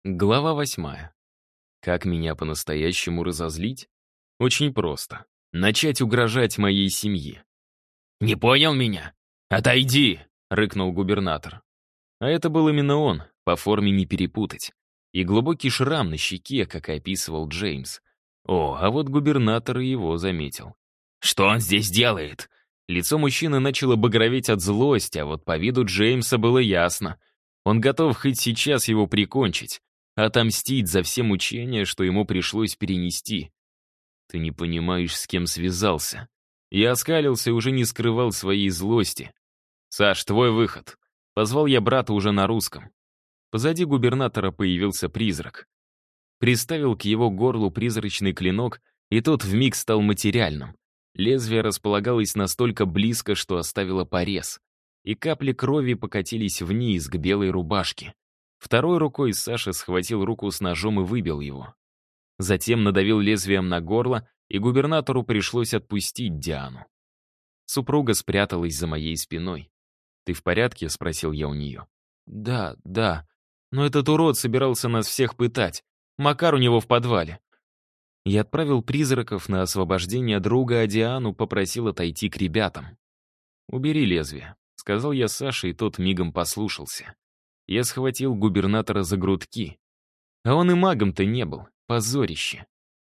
Глава 8. Как меня по-настоящему разозлить? Очень просто. Начать угрожать моей семье. «Не понял меня? Отойди!» — рыкнул губернатор. А это был именно он, по форме не перепутать. И глубокий шрам на щеке, как и описывал Джеймс. О, а вот губернатор и его заметил. «Что он здесь делает?» Лицо мужчины начало багроветь от злости, а вот по виду Джеймса было ясно. Он готов хоть сейчас его прикончить, отомстить за все мучения, что ему пришлось перенести. Ты не понимаешь, с кем связался. Я оскалился и уже не скрывал своей злости. «Саш, твой выход!» Позвал я брата уже на русском. Позади губернатора появился призрак. Приставил к его горлу призрачный клинок, и тот вмиг стал материальным. Лезвие располагалось настолько близко, что оставило порез. И капли крови покатились вниз к белой рубашке. Второй рукой Саша схватил руку с ножом и выбил его. Затем надавил лезвием на горло, и губернатору пришлось отпустить Диану. Супруга спряталась за моей спиной. «Ты в порядке?» — спросил я у нее. «Да, да. Но этот урод собирался нас всех пытать. Макар у него в подвале». Я отправил призраков на освобождение друга, а Диану попросил отойти к ребятам. «Убери лезвие», — сказал я Саше, и тот мигом послушался. Я схватил губернатора за грудки. А он и магом-то не был. Позорище.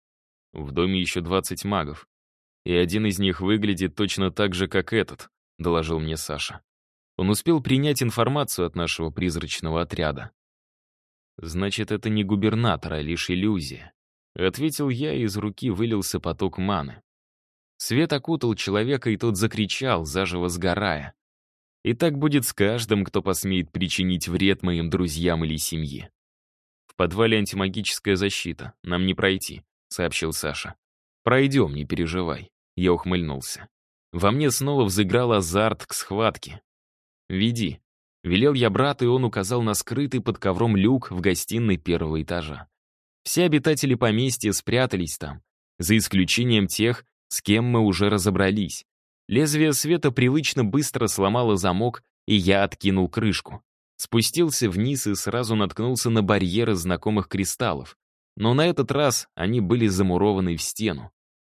В доме еще 20 магов. И один из них выглядит точно так же, как этот, доложил мне Саша. Он успел принять информацию от нашего призрачного отряда. Значит, это не губернатор, а лишь иллюзия. Ответил я, и из руки вылился поток маны. Свет окутал человека, и тот закричал, заживо сгорая. И так будет с каждым, кто посмеет причинить вред моим друзьям или семье. «В подвале антимагическая защита, нам не пройти», — сообщил Саша. «Пройдем, не переживай», — я ухмыльнулся. Во мне снова взыграл азарт к схватке. «Веди», — велел я брату, и он указал на скрытый под ковром люк в гостиной первого этажа. Все обитатели поместья спрятались там, за исключением тех, с кем мы уже разобрались. Лезвие света привычно быстро сломало замок, и я откинул крышку. Спустился вниз и сразу наткнулся на барьеры знакомых кристаллов. Но на этот раз они были замурованы в стену.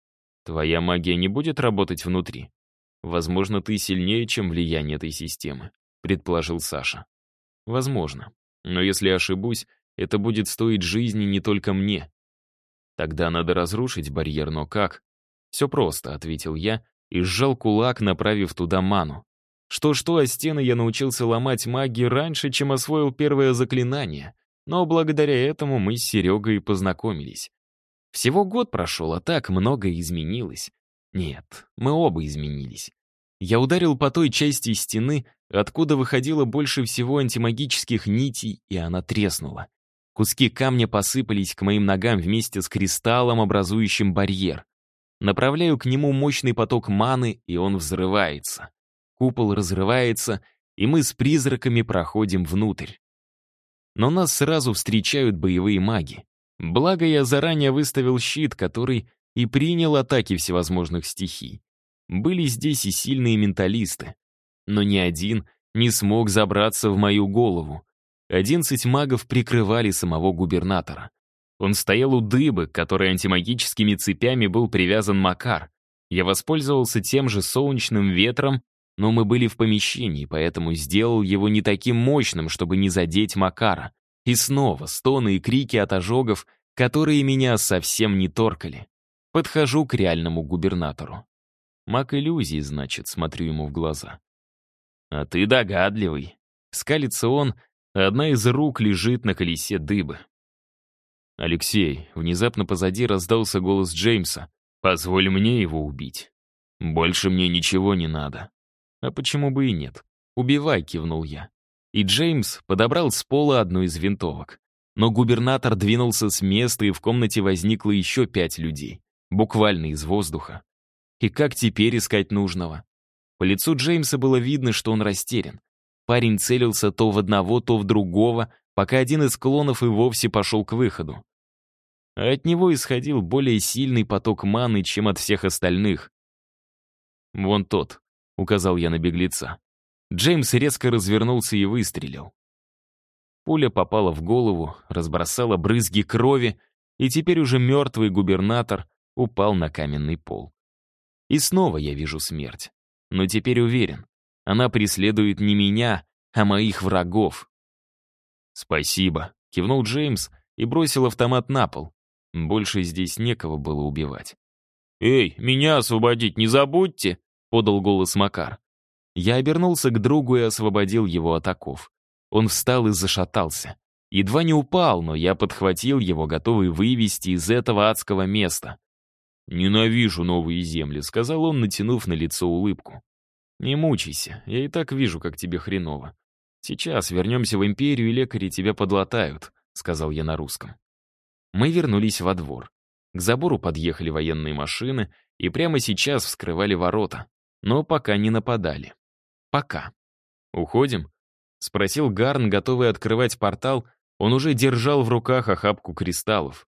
«Твоя магия не будет работать внутри? Возможно, ты сильнее, чем влияние этой системы», — предположил Саша. «Возможно. Но если ошибусь, это будет стоить жизни не только мне. Тогда надо разрушить барьер, но как?» «Все просто», — ответил я и сжал кулак, направив туда ману. Что-что, а стены я научился ломать магии раньше, чем освоил первое заклинание, но благодаря этому мы с Серегой познакомились. Всего год прошел, а так многое изменилось. Нет, мы оба изменились. Я ударил по той части стены, откуда выходило больше всего антимагических нитей, и она треснула. Куски камня посыпались к моим ногам вместе с кристаллом, образующим барьер. Направляю к нему мощный поток маны, и он взрывается. Купол разрывается, и мы с призраками проходим внутрь. Но нас сразу встречают боевые маги. Благо, я заранее выставил щит, который и принял атаки всевозможных стихий. Были здесь и сильные менталисты. Но ни один не смог забраться в мою голову. 11 магов прикрывали самого губернатора. Он стоял у дыбы, к которой антимагическими цепями был привязан Макар. Я воспользовался тем же солнечным ветром, но мы были в помещении, поэтому сделал его не таким мощным, чтобы не задеть Макара. И снова стоны и крики от ожогов, которые меня совсем не торкали. Подхожу к реальному губернатору. Маг иллюзии, значит, смотрю ему в глаза. «А ты догадливый». Скалится он, а одна из рук лежит на колесе дыбы. «Алексей», внезапно позади раздался голос Джеймса. «Позволь мне его убить. Больше мне ничего не надо». «А почему бы и нет? Убивай», — кивнул я. И Джеймс подобрал с пола одну из винтовок. Но губернатор двинулся с места, и в комнате возникло еще 5 людей. Буквально из воздуха. И как теперь искать нужного? По лицу Джеймса было видно, что он растерян. Парень целился то в одного, то в другого, пока один из клонов и вовсе пошел к выходу. А от него исходил более сильный поток маны, чем от всех остальных. «Вон тот», — указал я на беглеца. Джеймс резко развернулся и выстрелил. Пуля попала в голову, разбросала брызги крови, и теперь уже мертвый губернатор упал на каменный пол. И снова я вижу смерть. Но теперь уверен, она преследует не меня, а моих врагов. «Спасибо», — кивнул Джеймс и бросил автомат на пол. Больше здесь некого было убивать. «Эй, меня освободить не забудьте!» — подал голос Макар. Я обернулся к другу и освободил его от оков. Он встал и зашатался. Едва не упал, но я подхватил его, готовый вывести из этого адского места. «Ненавижу новые земли», — сказал он, натянув на лицо улыбку. «Не мучайся, я и так вижу, как тебе хреново. Сейчас вернемся в империю, и лекари тебя подлатают», — сказал я на русском. Мы вернулись во двор. К забору подъехали военные машины и прямо сейчас вскрывали ворота, но пока не нападали. Пока. «Уходим?» — спросил Гарн, готовый открывать портал. Он уже держал в руках охапку кристаллов.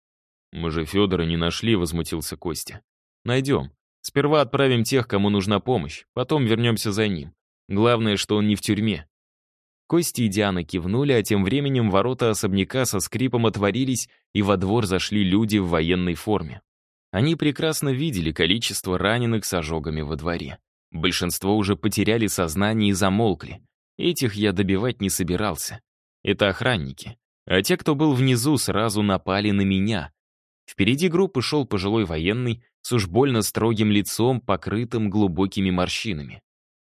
«Мы же Федора не нашли», — возмутился Костя. «Найдем. Сперва отправим тех, кому нужна помощь, потом вернемся за ним. Главное, что он не в тюрьме». Костя и Диана кивнули, а тем временем ворота особняка со скрипом отворились, и во двор зашли люди в военной форме. Они прекрасно видели количество раненых с ожогами во дворе. Большинство уже потеряли сознание и замолкли. Этих я добивать не собирался. Это охранники. А те, кто был внизу, сразу напали на меня. Впереди группы шел пожилой военный с уж больно строгим лицом, покрытым глубокими морщинами.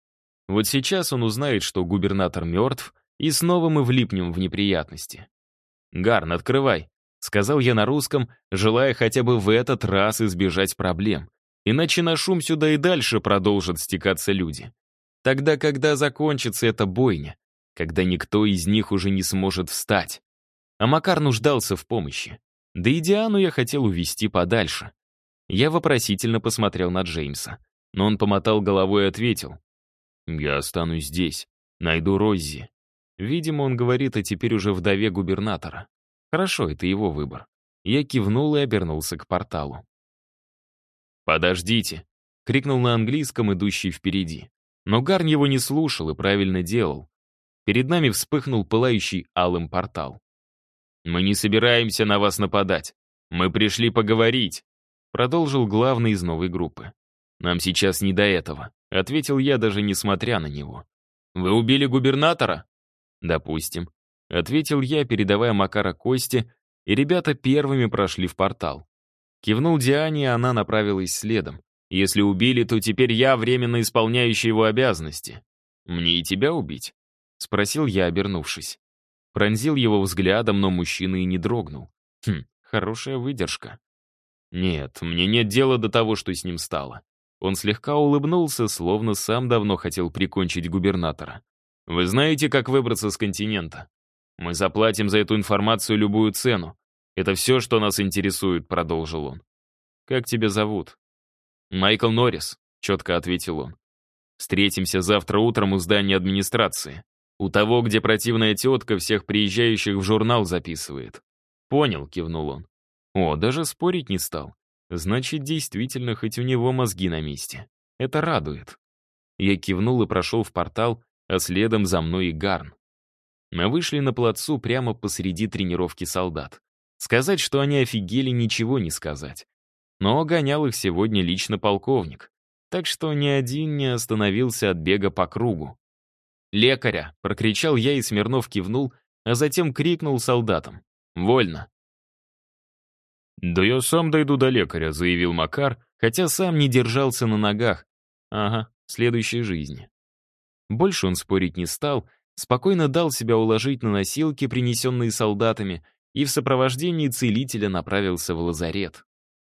Вот сейчас он узнает, что губернатор мертв, и снова мы влипнем в неприятности. «Гарн, открывай», — сказал я на русском, желая хотя бы в этот раз избежать проблем. Иначе на шум сюда и дальше продолжат стекаться люди. Тогда, когда закончится эта бойня, когда никто из них уже не сможет встать. А Макар нуждался в помощи. Да и Диану я хотел увести подальше. Я вопросительно посмотрел на Джеймса, но он помотал головой и ответил: «Я останусь здесь, найду Роззи». Видимо, он говорит о теперь уже вдове губернатора. Хорошо, это его выбор. Я кивнул и обернулся к порталу. «Подождите!» — крикнул на английском идущий впереди. Но Гарн его не слушал и правильно делал. Перед нами вспыхнул пылающий алым портал. «Мы не собираемся на вас нападать. Мы пришли поговорить», — продолжил главный из новой группы. «Нам сейчас не до этого», — ответил я, даже несмотря на него. «Вы убили губернатора?» «Допустим», — ответил я, передавая Макара Косте, и ребята первыми прошли в портал. Кивнул Диане, и она направилась следом. «Если убили, то теперь я временно исполняющий его обязанности. Мне и тебя убить?» — спросил я, обернувшись. Пронзил его взглядом, но мужчина и не дрогнул. Хорошая выдержка. «Нет, мне нет дела до того, что с ним стало». Он слегка улыбнулся, словно сам давно хотел прикончить губернатора. «Вы знаете, как выбраться с континента? Мы заплатим за эту информацию любую цену. Это все, что нас интересует», — продолжил он. «Как тебя зовут?» «Майкл Норрис», — четко ответил он. «Встретимся завтра утром у здания администрации. У того, где противная тетка всех приезжающих в журнал записывает». «Понял», — кивнул он. «О, даже спорить не стал. Значит, действительно, хоть у него мозги на месте. Это радует». Я кивнул и прошел в портал, а следом за мной и Гарн. Мы вышли на плацу прямо посреди тренировки солдат. Сказать, что они офигели, ничего не сказать. Но гонял их сегодня лично полковник, так что ни один не остановился от бега по кругу. «Лекаря!» — прокричал я, и Смирнов кивнул, а затем крикнул солдатам: «Вольно!» «Да я сам дойду до лекаря», — заявил Макар, хотя сам не держался на ногах. Ага, в следующей жизни. Больше он спорить не стал, спокойно дал себя уложить на носилки, принесенные солдатами, и в сопровождении целителя направился в лазарет.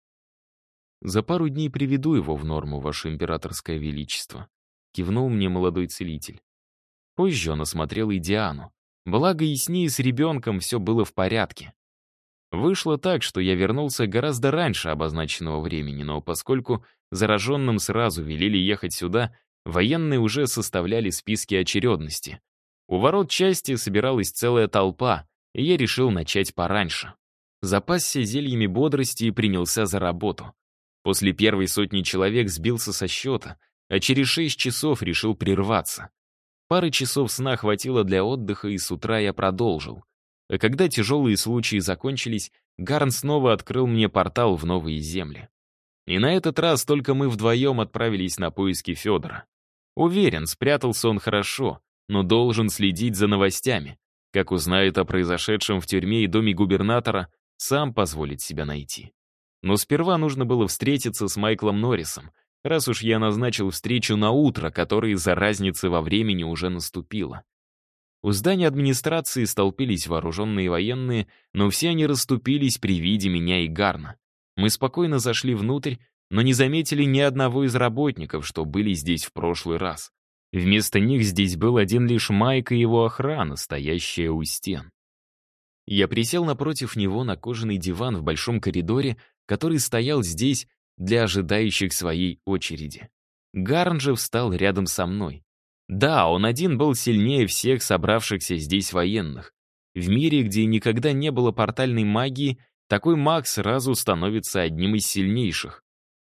«За пару дней приведу его в норму, ваше императорское величество», — кивнул мне молодой целитель. Позже он осмотрел и Диану. Благо и с ней, и с ребенком все было в порядке. Вышло так, что я вернулся гораздо раньше обозначенного времени, но поскольку зараженным сразу велели ехать сюда, военные уже составляли списки очередности. У ворот части собиралась целая толпа, и я решил начать пораньше. Запасся зельями бодрости и принялся за работу. После первой сотни человек сбился со счета, а через 6 часов решил прерваться. Пары часов сна хватило для отдыха, и с утра я продолжил. А когда тяжелые случаи закончились, Гарн снова открыл мне портал в новые земли. И на этот раз только мы вдвоем отправились на поиски Федора. Уверен, спрятался он хорошо, но должен следить за новостями. Как узнает о произошедшем в тюрьме и доме губернатора, сам позволит себя найти. Но сперва нужно было встретиться с Майклом Норрисом, раз уж я назначил встречу на утро, которая из-за разницы во времени уже наступила. У здания администрации столпились вооруженные военные, но все они расступились при виде меня и Гарна. Мы спокойно зашли внутрь, но не заметили ни одного из работников, что были здесь в прошлый раз. Вместо них здесь был один лишь Майк и его охрана, стоящая у стен. Я присел напротив него на кожаный диван в большом коридоре, который стоял здесь для ожидающих своей очереди. Гарн же встал рядом со мной. Да, он один был сильнее всех собравшихся здесь военных. В мире, где никогда не было портальной магии, такой маг сразу становится одним из сильнейших.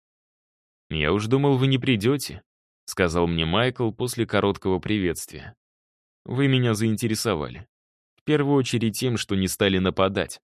«Я уж думал, вы не придете», — сказал мне Майкл после короткого приветствия. «Вы меня заинтересовали. В первую очередь тем, что не стали нападать.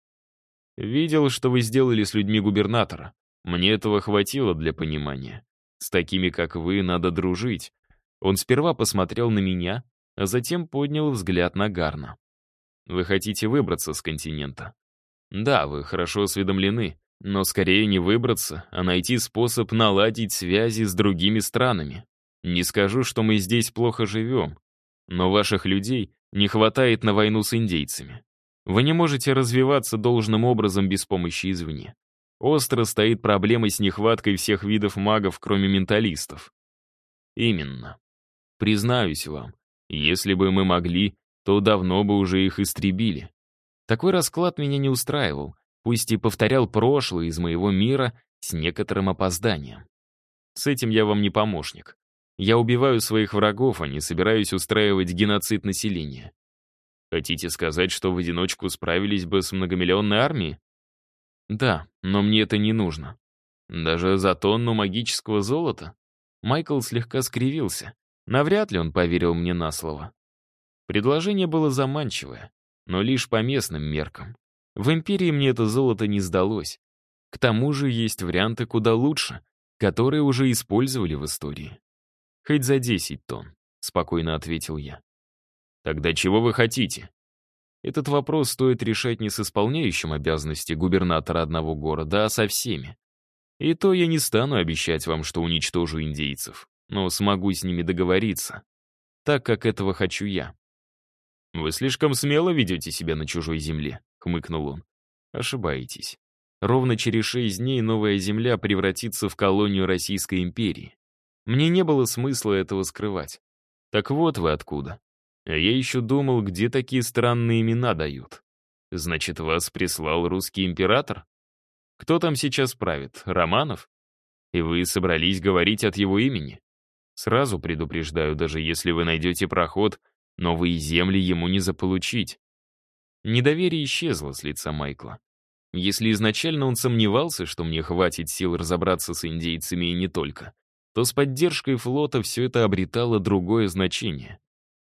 Видел, что вы сделали с людьми губернатора. Мне этого хватило для понимания. С такими, как вы, надо дружить». Он сперва посмотрел на меня, а затем поднял взгляд на Гарна. «Вы хотите выбраться с континента?» «Да, вы хорошо осведомлены, но скорее не выбраться, а найти способ наладить связи с другими странами. Не скажу, что мы здесь плохо живем, но ваших людей не хватает на войну с индейцами. Вы не можете развиваться должным образом без помощи извне. Остро стоит проблема с нехваткой всех видов магов, кроме менталистов». «Именно. Признаюсь вам, если бы мы могли, то давно бы уже их истребили. Такой расклад меня не устраивал, пусть и повторял прошлое из моего мира с некоторым опозданием. С этим я вам не помощник. Я убиваю своих врагов, а не собираюсь устраивать геноцид населения. Хотите сказать, что в одиночку справились бы с многомиллионной армией? Да, но мне это не нужно. Даже за тонну магического золота? Майкл слегка скривился. Навряд ли он поверил мне на слово. Предложение было заманчивое, но лишь по местным меркам. В Империи мне это золото не сдалось. К тому же есть варианты куда лучше, которые уже использовали в истории. «Хоть за 10 тонн», — спокойно ответил я. «Тогда чего вы хотите?» Этот вопрос стоит решать не с исполняющим обязанности губернатора одного города, а со всеми. И то я не стану обещать вам, что уничтожу индейцев, но смогу с ними договориться, так как этого хочу я. «Вы слишком смело ведете себя на чужой земле», — хмыкнул он. «Ошибаетесь. Ровно через 6 дней новая земля превратится в колонию Российской империи. Мне не было смысла этого скрывать. Так вот вы откуда. А я еще думал, где такие странные имена дают. Значит, вас прислал русский император? Кто там сейчас правит, Романов? И вы собрались говорить от его имени? Сразу предупреждаю, даже если вы найдете проход, новые земли ему не заполучить». Недоверие исчезло с лица Майкла. Если изначально он сомневался, что мне хватит сил разобраться с индейцами и не только, то с поддержкой флота все это обретало другое значение.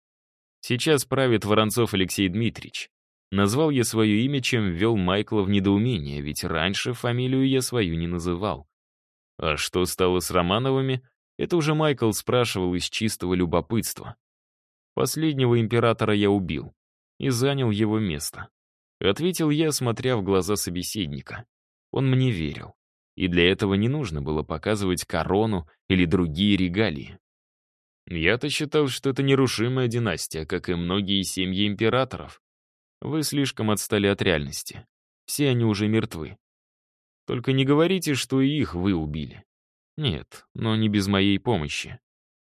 Сейчас правит Воронцов Алексей Дмитриевич. Назвал я свое имя, чем ввел Майкла в недоумение, ведь раньше фамилию я свою не называл. А что стало с Романовыми, это уже Майкл спрашивал из чистого любопытства. Последнего императора я убил и занял его место. Ответил я, смотря в глаза собеседника. Он мне верил, и для этого не нужно было показывать корону или другие регалии. Я-то считал, что это нерушимая династия, как и многие семьи императоров. Вы слишком отстали от реальности. Все они уже мертвы. Только не говорите, что и их вы убили. Нет, но не без моей помощи.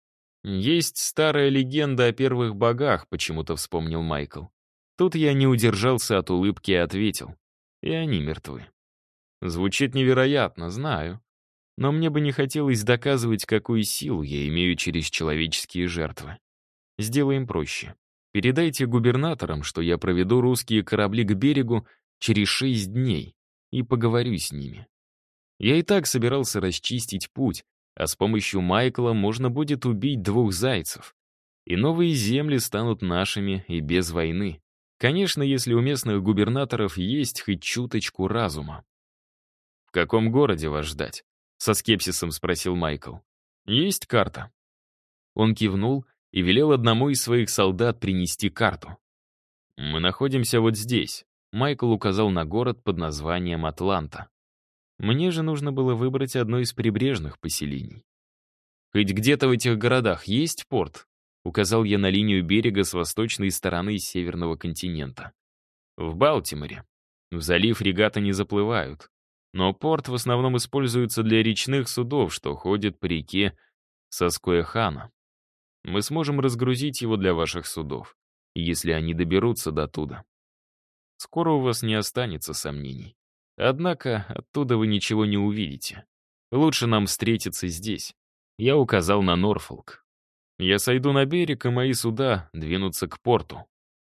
Есть старая легенда о первых богах, почему-то вспомнил Майкл. Тут я не удержался от улыбки и ответил. И они мертвы. Звучит невероятно, знаю. Но мне бы не хотелось доказывать, какую силу я имею через человеческие жертвы. Сделаем проще. Передайте губернаторам, что я проведу русские корабли к берегу через 6 дней и поговорю с ними. Я и так собирался расчистить путь, а с помощью Майкла можно будет убить 2 зайцев. И новые земли станут нашими и без войны. Конечно, если у местных губернаторов есть хоть чуточку разума. «В каком городе вас ждать?» — со скепсисом спросил Майкл. «Есть карта?» Он кивнул и велел одному из своих солдат принести карту. «Мы находимся вот здесь», — Майкл указал на город под названием Атланта. Мне же нужно было выбрать одно из прибрежных поселений. «Хоть где-то в этих городах есть порт?» — указал я на линию берега с восточной стороны северного континента. «В Балтиморе. В залив регаты не заплывают. Но порт в основном используется для речных судов, что ходят по реке Саскояхана. Мы сможем разгрузить его для ваших судов, если они доберутся до туда. Скоро у вас не останется сомнений. Однако оттуда вы ничего не увидите. Лучше нам встретиться здесь». Я указал на Норфолк. Я сойду на берег, и мои суда двинутся к порту.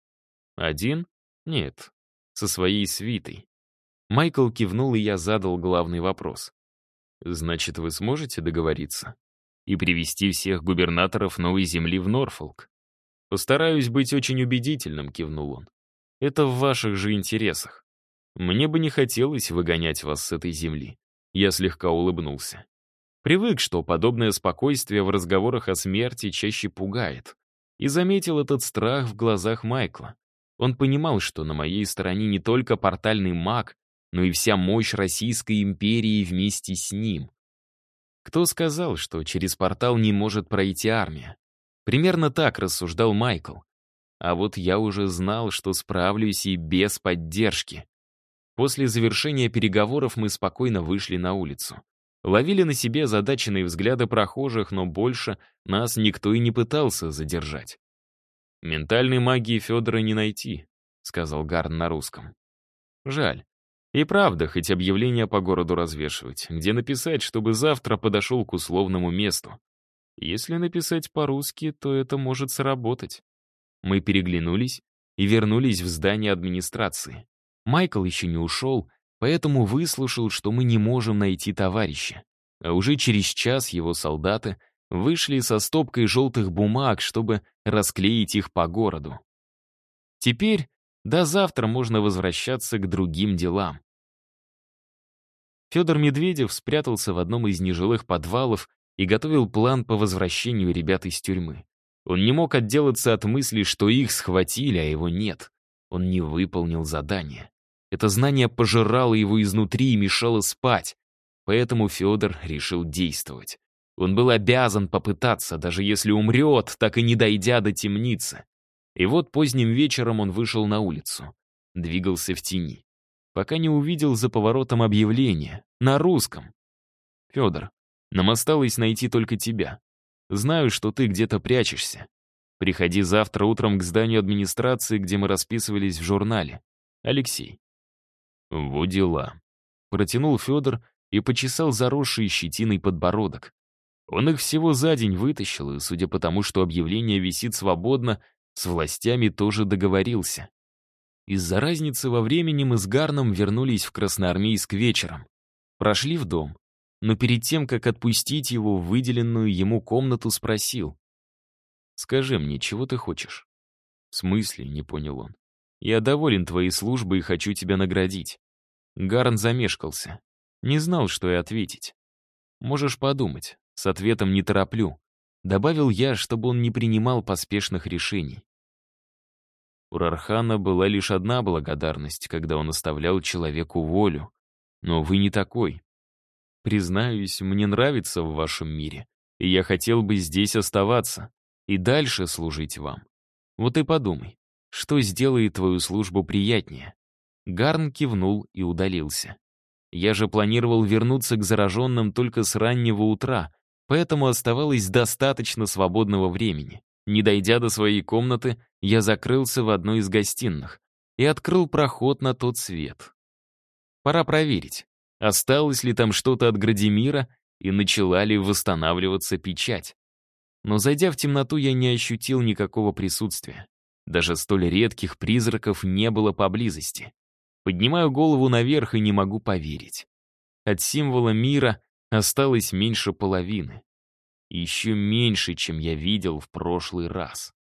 Один? Нет. Со своей свитой. Майкл кивнул, и я задал главный вопрос. Значит, вы сможете договориться и привести всех губернаторов новой земли в Норфолк? Постараюсь быть очень убедительным, кивнул он. Это в ваших же интересах. Мне бы не хотелось выгонять вас с этой земли. Я слегка улыбнулся. Привык, что подобное спокойствие в разговорах о смерти чаще пугает. И заметил этот страх в глазах Майкла. Он понимал, что на моей стороне не только портальный маг, но и вся мощь Российской империи вместе с ним. Кто сказал, что через портал не может пройти армия? Примерно так рассуждал Майкл. А вот я уже знал, что справлюсь и без поддержки. После завершения переговоров мы спокойно вышли на улицу. Ловили на себе озадаченные взгляды прохожих, но больше нас никто и не пытался задержать. «Ментальной магии Федора не найти», — сказал Гарн на русском. «Жаль. И правда, хоть объявление по городу развешивать, где написать, чтобы завтра подошел к условному месту. Если написать по-русски, то это может сработать». Мы переглянулись и вернулись в здание администрации. Майкл еще не ушел, поэтому выслушал, что мы не можем найти товарища. А уже через час его солдаты вышли со стопкой желтых бумаг, чтобы расклеить их по городу. Теперь до завтра можно возвращаться к другим делам. Федор Медведев спрятался в одном из нежилых подвалов и готовил план по возвращению ребят из тюрьмы. Он не мог отделаться от мысли, что их схватили, а его нет. Он не выполнил задание. Это знание пожирало его изнутри и мешало спать. Поэтому Федор решил действовать. Он был обязан попытаться, даже если умрет, так и не дойдя до темницы. И вот поздним вечером он вышел на улицу. Двигался в тени. Пока не увидел за поворотом объявление. На русском. «Федор, нам осталось найти только тебя. Знаю, что ты где-то прячешься. Приходи завтра утром к зданию администрации, где мы расписывались в журнале. Алексей». «Во дела», — протянул Федор и почесал заросший щетиной подбородок. Он их всего за день вытащил, и, судя по тому, что объявление висит свободно, с властями тоже договорился. Из-за разницы во времени мы с Гарном вернулись в Красноармейск вечером. Прошли в дом, но перед тем, как отпустить его в выделенную ему комнату, спросил. «Скажи мне, чего ты хочешь?» «В смысле?» — не понял он. «Я доволен твоей службой и хочу тебя наградить». Гарн замешкался. Не знал, что и ответить. «Можешь подумать. С ответом не тороплю», — добавил я, чтобы он не принимал поспешных решений. У Рархана была лишь одна благодарность, когда он оставлял человеку волю. Но вы не такой. Признаюсь, мне нравится в вашем мире, и я хотел бы здесь оставаться и дальше служить вам. Вот и подумай, что сделает твою службу приятнее». Гарн кивнул и удалился. Я же планировал вернуться к зараженным только с раннего утра, поэтому оставалось достаточно свободного времени. Не дойдя до своей комнаты, я закрылся в одной из гостиных и открыл проход на тот свет. Пора проверить, осталось ли там что-то от Градимира и начала ли восстанавливаться печать. Но зайдя в темноту, я не ощутил никакого присутствия. Даже столь редких призраков не было поблизости. Поднимаю голову наверх и не могу поверить. От символа мира осталось меньше половины. И еще меньше, чем я видел в прошлый раз.